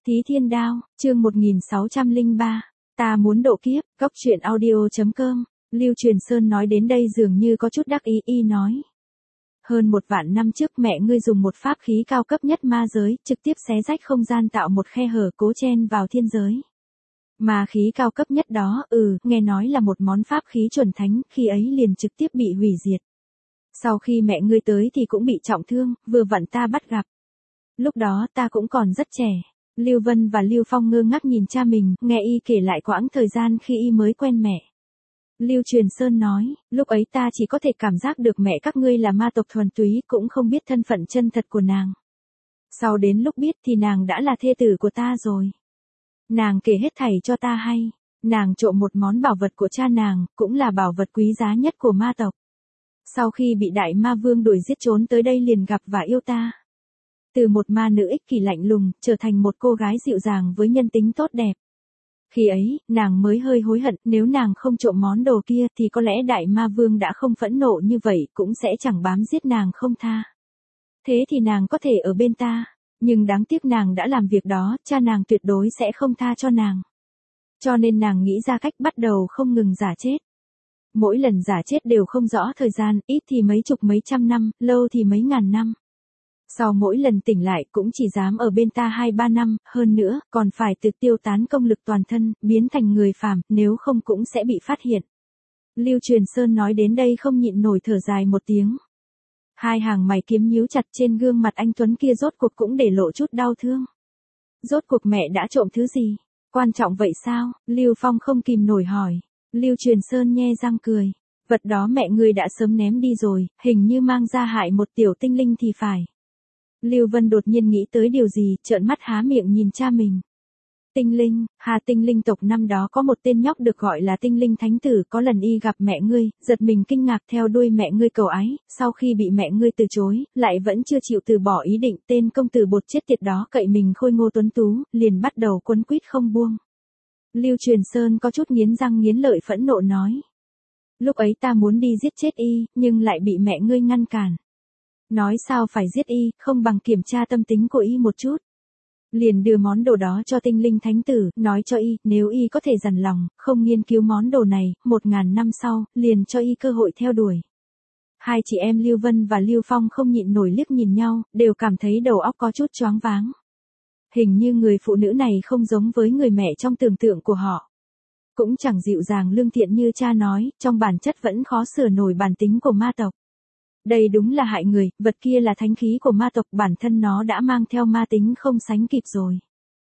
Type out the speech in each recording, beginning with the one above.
Thí Thiên Đao, chương 1603, ta muốn độ kiếp, góc truyện audio.com, Lưu Truyền Sơn nói đến đây dường như có chút đắc ý nói. Hơn 1 vạn năm trước mẹ ngươi dùng một pháp khí cao cấp nhất ma giới, trực tiếp xé rách không gian tạo một khe hở cố chen vào thiên giới. Ma khí cao cấp nhất đó, nghe nói là một món pháp khí chuẩn thánh, khi ấy liền trực tiếp bị hủy diệt. Sau khi mẹ ngươi tới thì cũng bị trọng thương, vừa vặn ta bắt gặp. Lúc đó ta cũng còn rất trẻ. Lưu Vân và Lưu Phong ngơ ngác nhìn cha mình, nghe y kể lại quãng thời gian khi y mới quen mẹ. Lưu Truyền Sơn nói, lúc ấy ta chỉ có thể cảm giác được mẹ các ngươi là ma tộc thuần túy, cũng không biết thân phận chân thật của nàng. Sau đến lúc biết thì nàng đã là thê tử của ta rồi. Nàng kể hết thảy cho ta hay, nàng trộm một món bảo vật của cha nàng, cũng là bảo vật quý giá nhất của ma tộc. Sau khi bị đại ma vương đuổi giết trốn tới đây liền gặp và yêu ta. Từ một ma nữ ích kỷ lạnh lùng, trở thành một cô gái dịu dàng với nhân tính tốt đẹp. Khi ấy, nàng mới hơi hối hận, nếu nàng không trộm món đồ kia thì có lẽ đại ma vương đã không phẫn nộ như vậy, cũng sẽ chẳng bám giết nàng không tha. Thế thì nàng có thể ở bên ta, nhưng đáng tiếc nàng đã làm việc đó, cha nàng tuyệt đối sẽ không tha cho nàng. Cho nên nàng nghĩ ra cách bắt đầu không ngừng giả chết. Mỗi lần giả chết đều không rõ thời gian, ít thì mấy chục mấy trăm năm, lâu thì mấy ngàn năm. Sau mỗi lần tỉnh lại cũng chỉ dám ở bên ta 2-3 năm, hơn nữa, còn phải tự tiêu tán công lực toàn thân, biến thành người phàm, nếu không cũng sẽ bị phát hiện. Lưu Truyền Sơn nói đến đây không nhịn nổi thở dài một tiếng. Hai hàng mày kiếm nhíu chặt, trên gương mặt anh Tuấn kia rốt cuộc cũng để lộ chút đau thương. Rốt cuộc mẹ đã trộm thứ gì? Quan trọng vậy sao? Lưu Phong không kìm nổi hỏi. Lưu Truyền Sơn nhe răng cười. Vật đó mẹ ngươi đã sớm ném đi rồi, hình như mang ra hại một tiểu tinh linh thì phải. Lưu Vân đột nhiên nghĩ tới điều gì, trợn mắt há miệng nhìn cha mình. Tinh linh, tinh linh tộc năm đó có một tên nhóc được gọi là tinh linh thánh tử, có lần y gặp mẹ ngươi, giật mình kinh ngạc theo đuôi mẹ ngươi cầu ái, sau khi bị mẹ ngươi từ chối, lại vẫn chưa chịu từ bỏ ý định, tên công tử bột chết tiệt đó cậy mình khôi ngô tuấn tú, liền bắt đầu quấn quýt không buông. Lưu Truyền Sơn có chút nghiến răng nghiến lợi phẫn nộ nói. Lúc ấy ta muốn đi giết chết y, nhưng lại bị mẹ ngươi ngăn cản. Nói sao phải giết y, không bằng kiểm tra tâm tính của y một chút. Liền đưa món đồ đó cho tinh linh thánh tử, nói cho y, nếu y có thể dằn lòng, không nghiên cứu món đồ này, 1000 năm sau, liền cho y cơ hội theo đuổi. Hai chị em Lưu Vân và Lưu Phong không nhịn nổi liếc nhìn nhau, đều cảm thấy đầu óc có chút choáng váng. Hình như người phụ nữ này không giống với người mẹ trong tưởng tượng của họ. Cũng chẳng dịu dàng lương thiện như cha nói, trong bản chất vẫn khó sửa nổi bản tính của ma tộc. Đây đúng là hại người, vật kia là thánh khí của ma tộc, bản thân nó đã mang theo ma tính không sánh kịp rồi.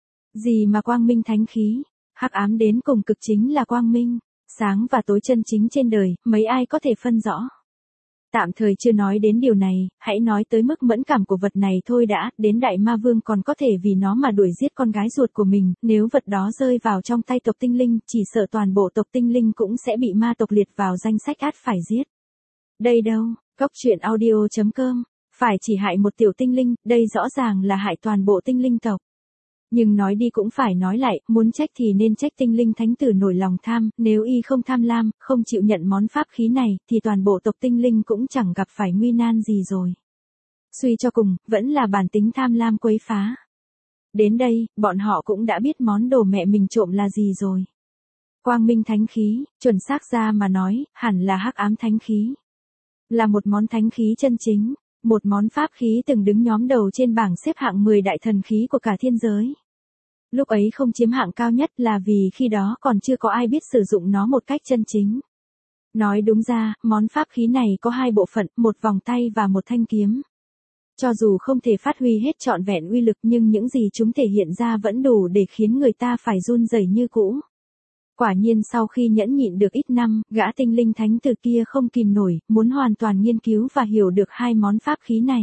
Gì mà quang minh thánh khí, hắc ám đến cùng cực chính là quang minh, sáng và tối chân chính trên đời, mấy ai có thể phân rõ. Tạm thời chưa nói đến điều này, hãy nói tới mức mẫn cảm của vật này thôi đã, đến đại ma vương còn có thể vì nó mà đuổi giết con gái ruột của mình, nếu vật đó rơi vào trong tay tộc tinh linh, chỉ sợ toàn bộ tộc tinh linh cũng sẽ bị ma tộc liệt vào danh sách ắt phải giết. Đây đâu? Góc truyện audio.com, phải chỉ hại một tiểu tinh linh, đây rõ ràng là hại toàn bộ tinh linh tộc. Nhưng nói đi cũng phải nói lại, muốn trách thì nên trách tinh linh thánh tử nổi lòng tham, nếu y không tham lam, không chịu nhận món pháp khí này, thì toàn bộ tộc tinh linh cũng chẳng gặp phải nguy nan gì rồi. Suy cho cùng, vẫn là bản tính tham lam quấy phá. Đến đây, bọn họ cũng đã biết món đồ mẹ mình trộm là gì rồi. Quang minh thánh khí, chuẩn xác ra mà nói, hẳn là hắc ám thánh khí. Là một món thánh khí chân chính, một món pháp khí từng đứng nhóm đầu trên bảng xếp hạng 10 đại thần khí của cả thiên giới. Lúc ấy không chiếm hạng cao nhất là vì khi đó còn chưa có ai biết sử dụng nó một cách chân chính. Nói đúng ra, món pháp khí này có 2 bộ phận, một vòng tay và một thanh kiếm. Cho dù không thể phát huy hết trọn vẹn uy lực nhưng những gì chúng thể hiện ra vẫn đủ để khiến người ta phải run rẩy như cũ. Quả nhiên sau khi nhẫn nhịn được ít năm, gã tinh linh thánh tử kia không kìm nổi, muốn hoàn toàn nghiên cứu và hiểu được 2 món pháp khí này.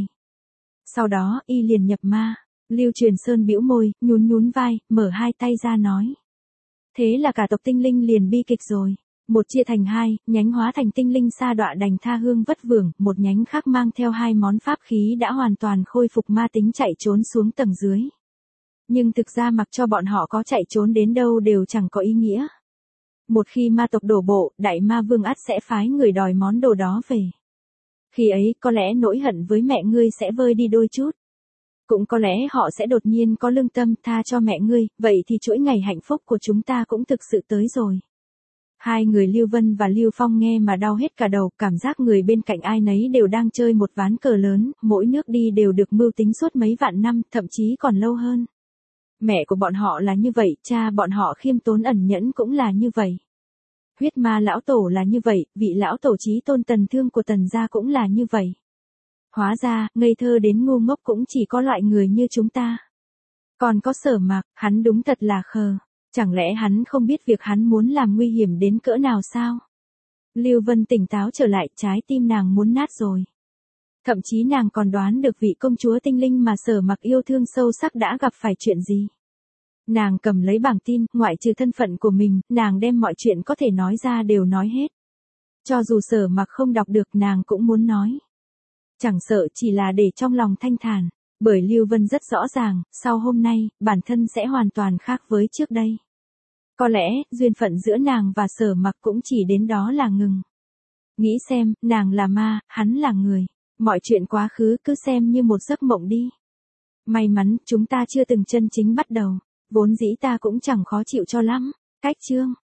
Sau đó, y liền nhập ma. Lưu Truyền Sơn bĩu môi, nhún vai, mở 2 tay ra nói. Thế là cả tộc tinh linh liền bi kịch rồi. Một chia thành 2, nhánh hóa thành tinh linh sa đọa đành tha hương vất vưởng, một nhánh khác mang theo 2 món pháp khí đã hoàn toàn khôi phục ma tính chạy trốn xuống tầng dưới. Nhưng thực ra mặc cho bọn họ có chạy trốn đến đâu đều chẳng có ý nghĩa. Một khi ma tộc đổ bộ, đại ma vương ắt sẽ phái người đòi món đồ đó về. Khi ấy có lẽ nỗi hận với mẹ ngươi sẽ vơi đi đôi chút. Cũng có lẽ họ sẽ đột nhiên có lương tâm tha cho mẹ ngươi, vậy thì chuỗi ngày hạnh phúc của chúng ta cũng thực sự tới rồi. Hai người Lưu Vân và Lưu Phong nghe mà đau hết cả đầu, cảm giác người bên cạnh ai nấy đều đang chơi một ván cờ lớn, mỗi nước đi đều được mưu tính suốt mấy vạn năm, thậm chí còn lâu hơn. Mẹ của bọn họ là như vậy, cha bọn họ khiêm tốn ẩn nhẫn cũng là như vậy. Huyết ma lão tổ là như vậy, vị lão tổ chí tôn Tần Thương của Tần gia cũng là như vậy. Hóa ra, ngây thơ đến ngu ngốc cũng chỉ có loại người như chúng ta. Còn có Sở Mạc, hắn đúng thật là khờ. Chẳng lẽ hắn không biết việc hắn muốn làm nguy hiểm đến cỡ nào sao? Lưu Vân tỉnh táo trở lại, trái tim nàng muốn nát rồi. Thậm chí nàng còn đoán được vị công chúa tinh linh mà Sở Mạc yêu thương sâu sắc đã gặp phải chuyện gì. Nàng cầm lấy bảng tin, ngoại trừ thân phận của mình, nàng đem mọi chuyện có thể nói ra đều nói hết. Cho dù Sở Mạc không đọc được nàng cũng muốn nói. Chẳng sợ chỉ là để trong lòng thanh thản, bởi Lưu Vân rất rõ ràng, sau hôm nay, bản thân sẽ hoàn toàn khác với trước đây. Có lẽ, duyên phận giữa nàng và Sở Mạc cũng chỉ đến đó là ngừng. Nghĩ xem, nàng là ma, hắn là người. Mọi chuyện quá khứ cứ xem như một giấc mộng đi. May mắn, chúng ta chưa từng chân chính bắt đầu. Vốn dĩ ta cũng chẳng khó chịu cho lắm. Cách chương